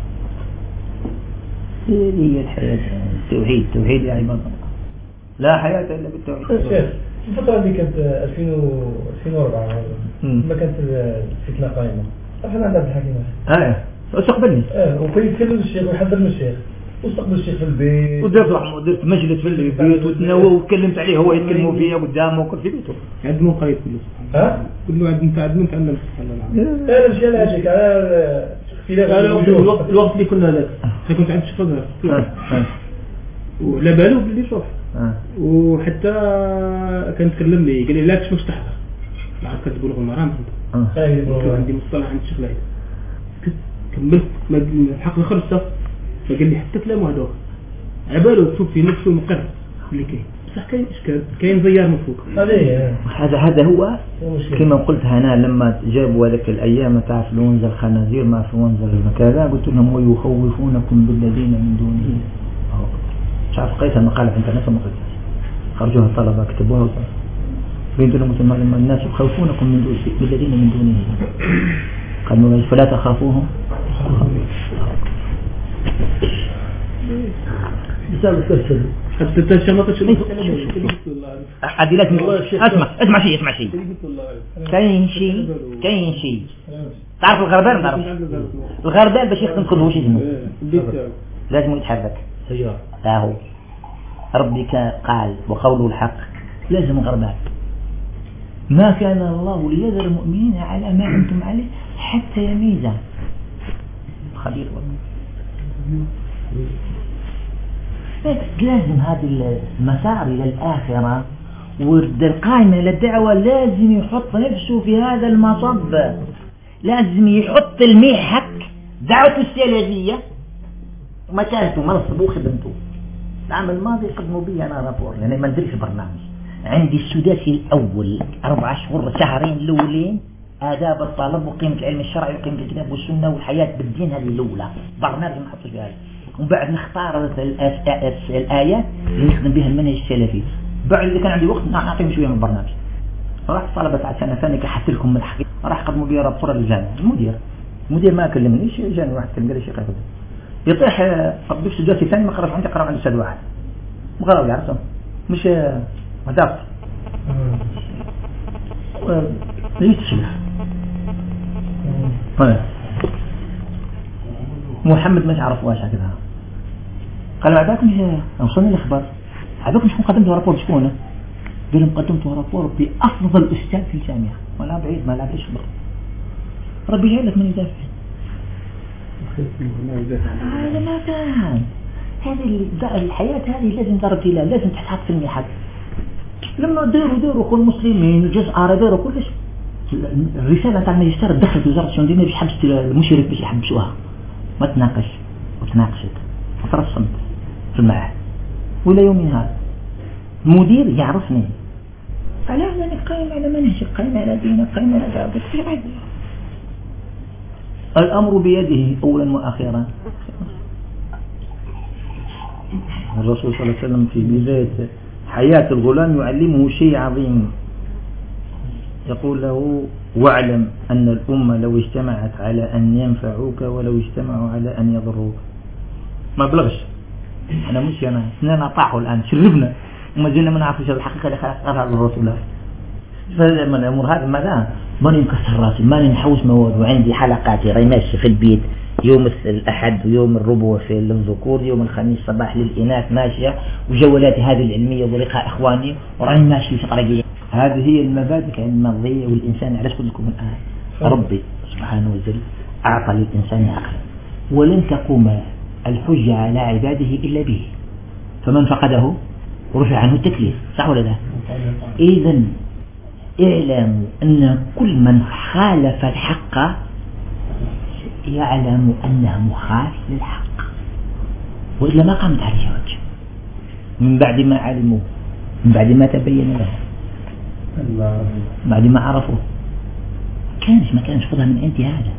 هي الحياة التوحيد يا عباد الله لا حياة إلا بالتوحيد. الفترة اللي كانت 2004 ما كانت الفتنة قائمة أحنا عندنا الحكيمة استقبلني وكان يتكلم الشيخ ويحضر الشيخ واستقبل الشيخ في البيت ودرت مجلس في البيت وتناوى وتكلمت عليه هو يتكلموا فيا قدامه وكل في بيته عندنا قريب كله كله عندنا تعلم انا مش انا هاجيك على الوقت اللي كنا لك كنت عند الشيخ ولا بالو باللي شوف وحتى كان تكلم لي قال لي لا تشوفش تحضر العاد كتقول لهم المرام عندي مصطلح عند الشيخ العيد كملت الحق خرج صف فقال لي حتى كلام هذا عباله تشوف في نفسه مقر اللي كاين بصح كاين اشكال كاين زيار من فوق هذا هو كما قلت هنا لما جابوا هذيك الايام تاع فلونزا الخنازير مع فلونزا كذا قلت لهم ويخوفونكم بالذين من دونه شاف قيت المقاله انت نفس ما قلت خرجوها الطلبه كتبوها قلت لهم الناس يخوفونكم من دونه بالذين من دونه قالوا فلا تخافوهم حتى تشمت عدلات اسمع شيء كاين شيء تعرف الغربال تعرف الغربال باش يخدم واش اسمه لازم يتحرك هو ربي قال وقوله الحق لازم غربال ما كان الله ليذر المؤمنين على ما أنتم عليه حتى يميز خبير لازم هذه المسار إلى الآخرة والقائمة للدعوة لازم يحط نفسه في هذا المصب لازم يحط الميحك دعوته السلفية ومكانته منصبه وخدمته العام الماضي قدموا بي أنا رابور يعني ما ندريش برنامج عندي السداسي الأول 4 أشهر شهرين الأولين آداب الطالب وقيمة العلم الشرعي وقيمة الكتاب والسنة والحياة بالدين هذه الأولى برنامج ما حطش فيها ومن بعد نختار الآيات اللي نخدم بها المنهج السلفي بعد إذا كان عندي وقت نعطيهم شوية من البرنامج راح طلبت على سنة ثانية كحت لكم من الحقيقة راح قدموا بي رابور للجامعة المدير ما كلمنيش جاني واحد كلمة قال لي شيخ يطيح قبل سداسي ثاني ما قرأش عندي قرأ عند أستاذ واحد مقرأ لي عرفهم مش مدافع ليش تشوف محمد مش عرف واش هكذا قال عباك مش وصلني الأخبار عباك مش قدمت رابور شكونه قال لهم قدمت رابور بأفضل أستاذ في الجامعة ولا بعيد ما لعبش خبر ربي جاي لك من يدافع هذا ما كان هذه الحياة هذه لازم درجة لا لازم تحط في الميحك لما ديروا كل مسلمين الجزء ديروا كلش الرسالة تاع الماجستير دخلت وزارة الشؤون الدينية باش حبست المشرف باش يحبسوها ما تناقش وتناقشت وترسمت في المعهد ولا يوم هذا مدير يعرفني قال أنا قائم على منهج قائم على دينك قائم على دعوتك في عادي الأمر بيده أولا وأخيرا الرسول صلى الله عليه وسلم في بداية حياة الغلام يعلمه شيء عظيم يقول له واعلم أن الأمة لو اجتمعت على أن ينفعوك ولو اجتمعوا على أن يضروك ما بلغش أنا مش أنا اثنين طاحوا الآن شربنا وما زلنا ما نعرفش الحقيقة اللي خلقها الرسول فمن الأمور هذا ماذا ماني نكسر راسي ماني نحوس مواد وعندي حلقاتي راهي ماشية في البيت يوم الأحد ويوم الربوع في الذكور يوم الخميس صباح للإناث ماشية وجولاتي هذه العلمية ولقاء إخواني وراني ماشي في طريقي هذه هي المبادئ المرضية والإنسان علاش قلت لكم الآن ربي سبحانه وتعالى أعطى للإنسان عقلا ولن تقوم الحجة على عباده إلا به فمن فقده رفع عنه التكليف صح ولا لا إذن اعلموا أن كل من خالف الحق يعلم أنه مخالف للحق وإلا ما قامت عليه وجه من بعد ما علموا من بعد ما تبين له بعد ما عرفوا ما كانش خذها من عندي هذا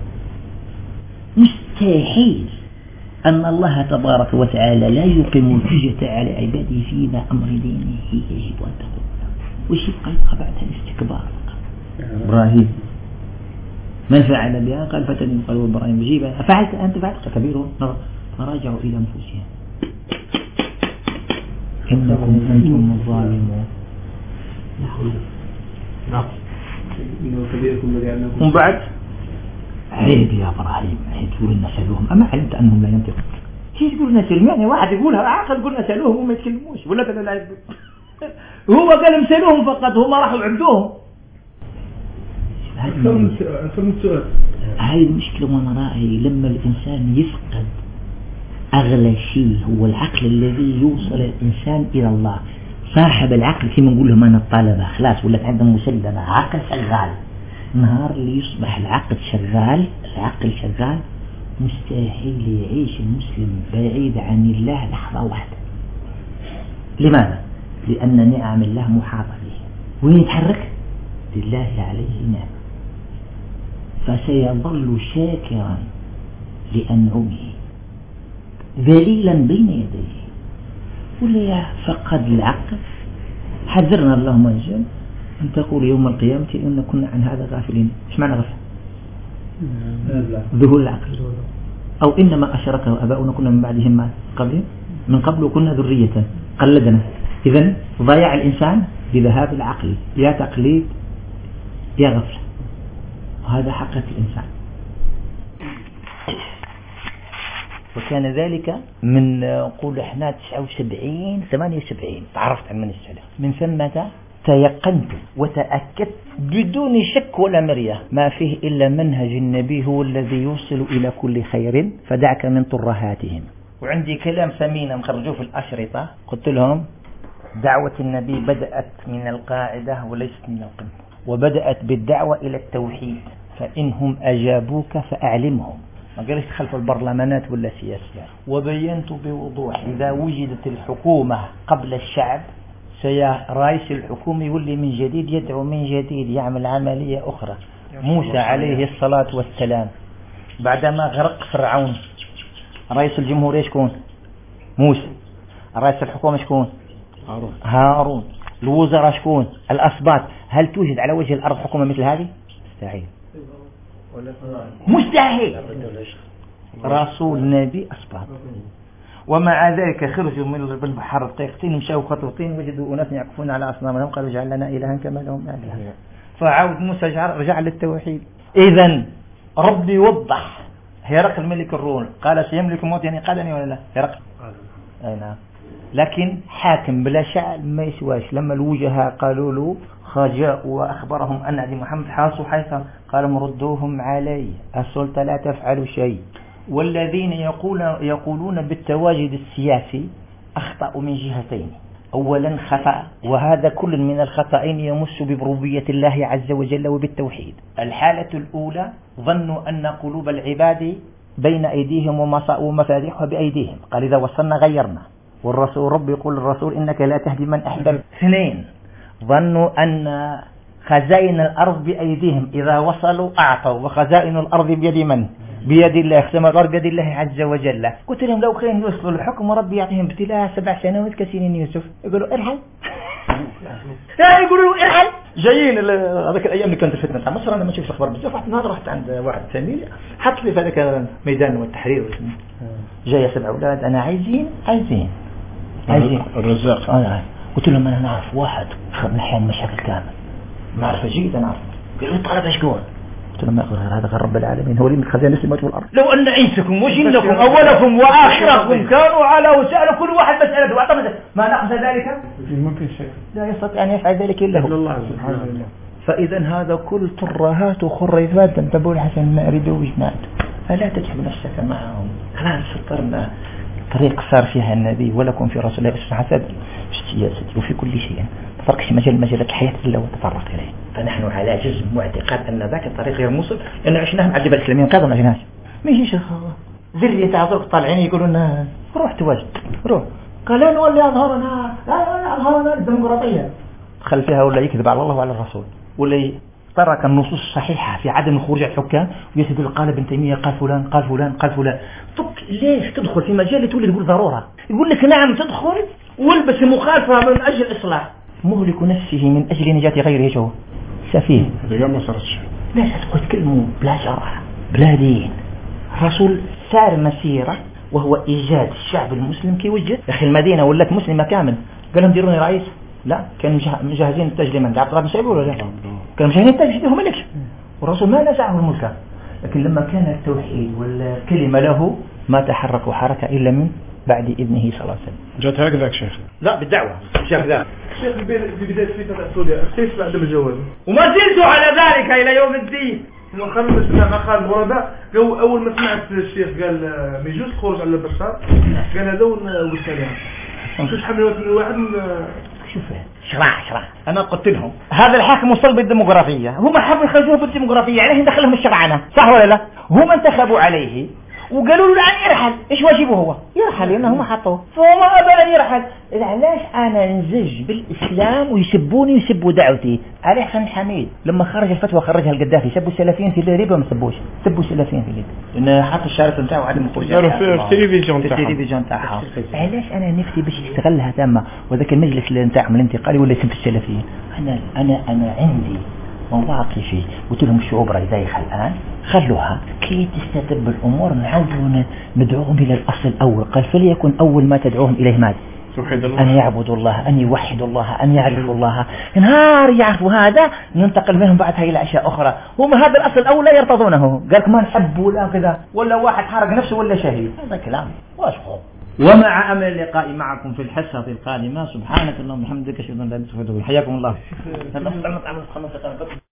مستحيل أن الله تبارك وتعالى لا يقيم الحجة على عباده فيما أمر دينه يجب أن تقول وش يبقى بعد الاستكبار إبراهيم من فعل بها قال فتن قالوا إبراهيم جيبها أفعلت أنت فعلت كبيرهم فراجعوا إلى أنفسهم إنكم أنتم الظالمون ومن بعد عيب يا إبراهيم عيب تقول لنا سألوهم أما علمت أنهم لا ينطقون كيف تقول لنا سألوهم يعني واحد يقولها عاقل يقول لنا سألوهم وما يتكلموش ولا كذا لا هو قال مسألوهم فقط هم راحوا عبدوهم هاي المشكلة وانا رأيي لما الإنسان يفقد أغلى شيء هو العقل الذي يوصل الإنسان إلى الله صاحب العقل كما نقول لهم أنا الطلبة خلاص ولت عندهم مسلمة عقل شغال نهار اللي يصبح العقل شغال مستحيل يعيش المسلم بعيد عن الله لحظة واحدة. لماذا؟ لأن نعم الله محاطة به، وين يتحرك؟ لله عليه نعم، فسيظل شاكرا لأنعمه ذليلا بين يديه. ولا فقد العقل. حذرنا اللهم انجل أن تقول يوم القيامة إن كنا عن هذا غافلين. إيش معنى غفل؟ ذهول العقل. أو إنما أشركه أباؤنا كنا من بعدهم ما قبل من قبل كنا ذرية قلدنا. إذن ضياع الإنسان بذهاب العقل، يا تقليد يا غفلة، وهذا حقيقة الإنسان. وكان ذلك من قول احنا 79 78 تعرفت عن من السلف. من ثمة تيقنت وتأكدت بدون شك ولا مرية ما فيه إلا منهج النبي هو الذي يوصل إلى كل خير، فدعك من طرهاتهم. وعندي كلام ثمين مخرجوه في الأشرطة، قلت لهم دعوة النبي بدأت من القاعدة وليست من القمة، وبدأت بالدعوة إلى التوحيد، فإنهم أجابوك فأعلمهم. ما قالش خلف البرلمانات ولا سياسيات. وبينت بوضوح إذا وجدت الحكومة قبل الشعب رئيس الحكومة يولي من جديد، يدعو من جديد، يعمل عملية أخرى. موسى عليه الصلاة والسلام بعدما غرق فرعون رئيس الجمهورية شكون؟ موسى. رئيس الحكومة شكون؟ هارون. الوزراء شكون؟ الأسباط. هل توجد على وجه الأرض حكومة مثل هذه؟ مستحيل. مستحيل. رسول نبي أسباط. ومع ذلك خرجوا من البحر دقيقتين ومشاوا خطوتين وجدوا أناس يعكفون على أصنامهم، قالوا اجعل لنا إلها كما لهم آلهة. فعاود موسى رجع للتوحيد. إذن ربي وضح. هرقل ملك الروم قال سيملك الموت، يعني قالني ولا لا؟ هرقل أي نعم. لكن حاكم بلا شعب ما يسواش. لما الوجهاء قالوا له خجاء وأخبرهم أن عدي محمد حاصوا حيثم قال مردوهم علي، السلطة لا تفعل شيء. والذين يقولون بالتواجد السياسي أخطأوا من جهتين. أولا خطأ، وهذا كل من الخطأين يمس بربوبية الله عز وجل وبالتوحيد. الحالة الأولى ظنوا أن قلوب العباد بين أيديهم ومفاتيحها بأيديهم، قال إذا وصلنا غيرنا، والرسول رب يقول الرسول إنك لا تهدي من أحببت. اثنين ظنوا أن خزائن الأرض بأيديهم، إذا وصلوا أعطوا، وخزائن الأرض بيد من؟ بيد الله. اختم الأرض بيد الله عز وجل. قلت لهم لو كان يوصلوا الحكم وربي يعطيهم ابتلاء 7 سنوات كسنين يوسف، يقولوا ارحل. يقولوا ارحل. جايين هذاك الأيام اللي كانت الفتنة تاع مصر، أنا ما شفتش أخبار بزاف. رحت عند واحد ثاني حط لي في هذاك ميدان والتحرير واسمه، جاية 7 أولاد، أنا عايزين الرزاق. قلت لهم أنا نعرف واحد نحل مشاكل كامل، معرفة جيدة نعرف. قالوا لي طلب شكون؟ قلت لهم هذا غير رب العالمين، هو اللي من خزائن السماوات والأرض. لو أن عيسكم وجنكم أولكم وآخركم كانوا على وسأل كل واحد مسألة واعتمد ما نقص ذلك ممكن شيء لا يستطيع أن يفعل ذلك إلا هو الله سبحانه وتعالى. فإذا هذا كل ترهات وخريفات تنتبه الحسن ما أريده وجنات، فلا تجعل نفسك معهم. خلاص سطرنا طريق صار فيها النبي ولكم في رسول الله أسوة حسنة في السياسة وفي كل شيء. تفرقش مجال الحياة إلا وتطرق إليه. فنحن على جزم واعتقاد أن ذاك الطريق غير موصل، لأن عشناه مع الجبل الإسلاميين قاضوا ما عشناش. ما يجيش ذرية تعذرك طالعين يقولوا لنا روح تواجد روح، قال لا نولي أظهرنا الديمقراطية، خل فيها ولا يكذب على الله وعلى الرسول، ولا ترك النصوص الصحيحة في عدم الخروج على الحكام ويسدل قال ابن تيمية قال فلان قال فلان قال فلان. ليش تدخل في مجال تولي تقول ضرورة؟ يقول لك نعم تدخل والبس مخالفة من أجل الإصلاح، مهلك نفسه من أجل نجاة غيره. شو سفيه اليوم ما صارتش. ليش تقول كلمة بلا شرع بلا دين؟ الرسول سار مسيرة وهو إيجاد الشعب المسلم كي وجد. أخي المدينة ولت مسلمة كامل، قال لهم ديروني رئيس، لا كانوا مجهزين التاج لمن؟ عبد الله بن سعيد ولا لا؟ كانوا مجهزين التاج يديه ملك، والرسول ما نزعه الملك. لكن لما كان التوحيد والكلمة له ما تحركوا حركة إلا من بعد إذنه صلى الله عليه وسلم. جات هكذاك شيخ؟ لا بالدعوة شيخ ذا شيخ بداية فتنة السورية كيف بعد الجواز، وما زلت على ذلك إلى يوم الدين. وخلنا سمعنا قال الغرباء أول ما سمعت الشيخ قال ما يجوز خروج على بشار، قال هذا والسلام مش حملوا من واحد من شوف شرع. أنا قلت لهم هذا الحاكم وصل بالديمقراطية، هم حبوا يخرجوه بالديمقراطية، عليه دخلهم الشرعنة صح ولا لا؟ هم انتخبوا عليه وقالوا له الآن يرحل. إيش واجبه هو؟ يرحل لأنه ما حطوه، فهو ما أبى أن يرحل. علاش أنا نزج بالإسلام ويسبوني ويسبوا دعوتي؟ علي حسن حميد لما خرج الفتوى خرجها القذافي، سبوا السلفيين في ليبيا وما سبوش، سبوا السلفيين في ليبيا لأن حط الشارة نتاعو عدم الخروج في التلفزيون تاعها. علاش أنا نفسي باش يستغلها تامة وذاك المجلس نتاعهم الانتقالي ولا يسب السلفيين؟ أنا عندي مواقفي قلت لهم الشعوب راهي دايخه الآن، خلوها كي تستتب الأمور نعودوا ندعوهم إلى الأصل الأول. قال فليكن أول ما تدعوهم إليه ماذا؟ أن يعبدوا الله، أن يوحدوا الله، أن يعرفوا الله. نهار يعرفوا هذا ننتقل منهم بعدها إلى أشياء أخرى. هم هذا الأصل الأول لا يرتضونه، قالك ما نحب ولا كذا ولا واحد حرق نفسه ولا شهيد، هذا كلام واش هو. ومع أمل اللقاء معكم في الحصة القادمة. سبحانك اللهم وبحمدك أشهد أن لا إله إلا أنت. حياكم الله.